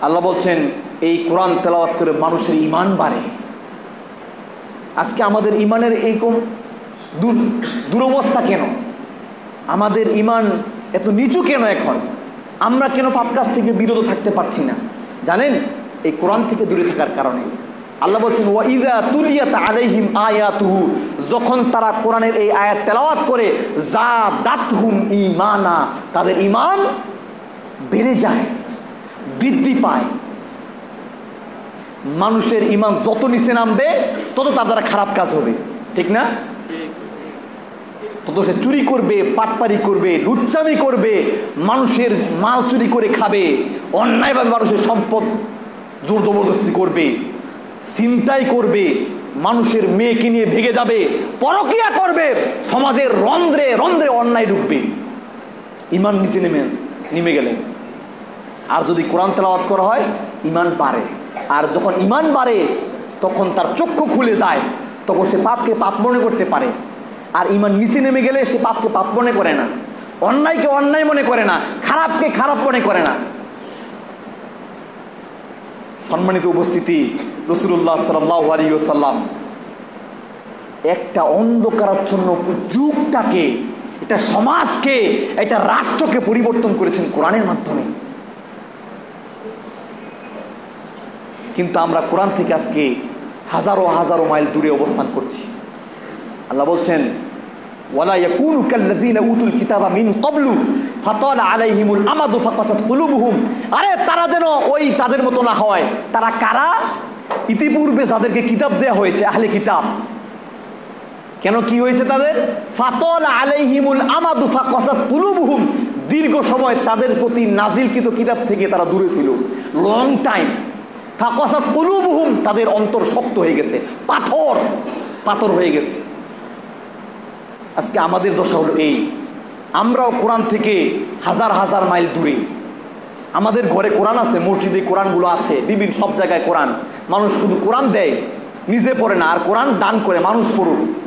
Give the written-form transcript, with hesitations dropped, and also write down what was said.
আল্লাহ বলছেন এই কোরআন তেলাওয়াত করে মানুষের ঈমান বাড়ে। আজকে আমাদের ঈমানের এইরকম দুরবস্থা কেন? আমাদের ঈমান এত নিচু কেন? এখন আমরা কেন পাপ কাজ থেকে বিরত থাকতে পারছি না? জানেন, এই কোরআন থেকে দূরে থাকার কারণে। আল্লাহ বলছেন ওয়াইদা তুলিয়াত আলাইহিম আয়াতুহু, যখন তারা কোরআনের এই আয়াত তেলাওয়াত করে যাদাতহুম ঈমানা, তাদের ঈমান বেড়ে যায়, বৃদ্ধি পায়। মানুষের ঈমান যত নিচে নামবে তত তার দ্বারা খারাপ কাজ হবে, ঠিক না? তত সে চুরি করবে, পাটপারি করবে, লুচ্চামি করবে, মানুষের মাল চুরি করে খাবে, অন্যায়ভাবে মানুষের সম্পদ জোর জবরদস্তি করবে, ছিনতাই করবে, মানুষের মেয়েকে নিয়ে ভেগে যাবে, পরকিয়া করবে, সমাজের রন্ধ্রে রন্ধ্রে অন্যায় ঢুকবে। ঈমান নিচে নেমে গেলে। আর যদি কোরআন তেলাওয়াত করা হয় ঈমান বাড়ে। আর যখন ঈমান বাড়ে তখন তার চক্ষু খুলে যায়, তখন সে পাপকে পাপ মনে করতে পারে। আর ঈমান নিচে নেমে গেলে সে পাপকে পাপ মনে করে না, অন্যায়কে অন্যায় মনে করে না, খারাপকে খারাপ মনে করে না। সম্মানিত উপস্থিতি, রাসূলুল্লাহ সাল্লাল্লাহু আলাইহি ওয়াসাল্লাম একটা অন্ধকারাচ্ছন্ন যুগটাকে, এটা সমাজকে, এটা রাষ্ট্রকে পরিবর্তন করেছেন কোরআনের মাধ্যমে। কিন্তু আমরা কোরআন থেকে আজকে হাজারো হাজারো মাইল দূরে অবস্থান করছি। আল্লাহ বলছেন ওয়ালা ইয়াকুনু কাল্লাযীনা উতুল কিতাবা মিন ক্বাবলু ফাতালা আলাইহিমুল আমাদু ফাকাসাত কুলুবুহুম, আরে তারা যেন ওই তাদের মতো না হয়। তারা কারা? ইতিপূর্বে যাদেরকে কিতাব দেয়া হয়েছে, আহলে কিতাব। কেন কি হয়েছে তাদের? ফাতালা আলাইহিমুল আমাদু ফাকাসাত কুলুবুহুম, দীর্ঘ সময় তাদের প্রতি নাজিলকৃত কিতাব থেকে তারা দূরে ছিল, লং টাইম। ফাকাসাত কুলুবুহুম, তাদের অন্তর শক্ত হয়ে গেছে, পাথর হয়ে গেছে। আজকে আমাদের দশা হলো এই, আমরাও কোরআন থেকে হাজার হাজার মাইল দূরে। আমাদের ঘরে কোরআন আছে, মসজিদে কোরআনগুলো আছে, বিভিন্ন সব জায়গায় কোরআন। মানুষ শুধু কোরআন দেয়, নিজে পড়ে না, আর কোরআন দান করে মানুষ পড়ুক।